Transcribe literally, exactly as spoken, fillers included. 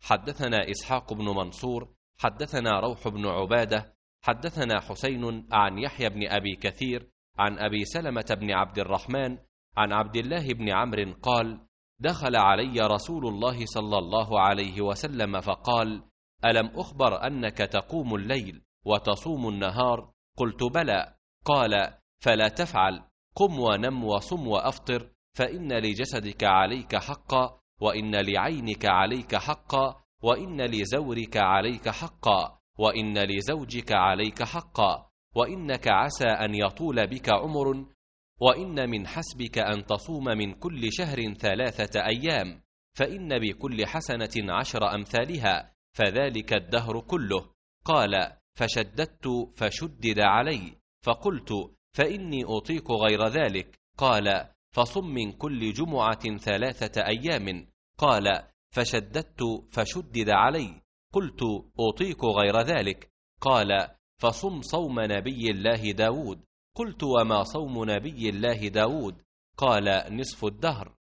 حدثنا إسحاق بن منصور حدثنا روح بن عبادة حدثنا حسين عن يحيى بن أبي كثير عن أبي سلمة بن عبد الرحمن عن عبد الله بن عمرو قال: دخل علي رسول الله صلى الله عليه وسلم فقال: ألم أخبر أنك تقوم الليل وتصوم النهار؟ قلت: بلى. قال: فلا تفعل، قم ونم وصم وأفطر، فإن لجسدك عليك حقا، وإن لعينك عليك حقا، وإن لزورك عليك حقا، وإن لزوجك عليك حقا، وإنك عسى أن يطول بك عمر، وإن من حسبك أن تصوم من كل شهر ثلاثة أيام، فإن بكل حسنة عشر أمثالها، فذلك الدهر كله. قال: فشددت فشدد علي، فقلت: فإني أطيق غير ذلك. قال: فصم من كل جمعة ثلاثة أيام. قال: فشددت فشدد علي، قلت: أطيق غير ذلك. قال: فصم صوم نبي الله داود. قلت: وما صوم نبي الله داود؟ قال: نصف الدهر.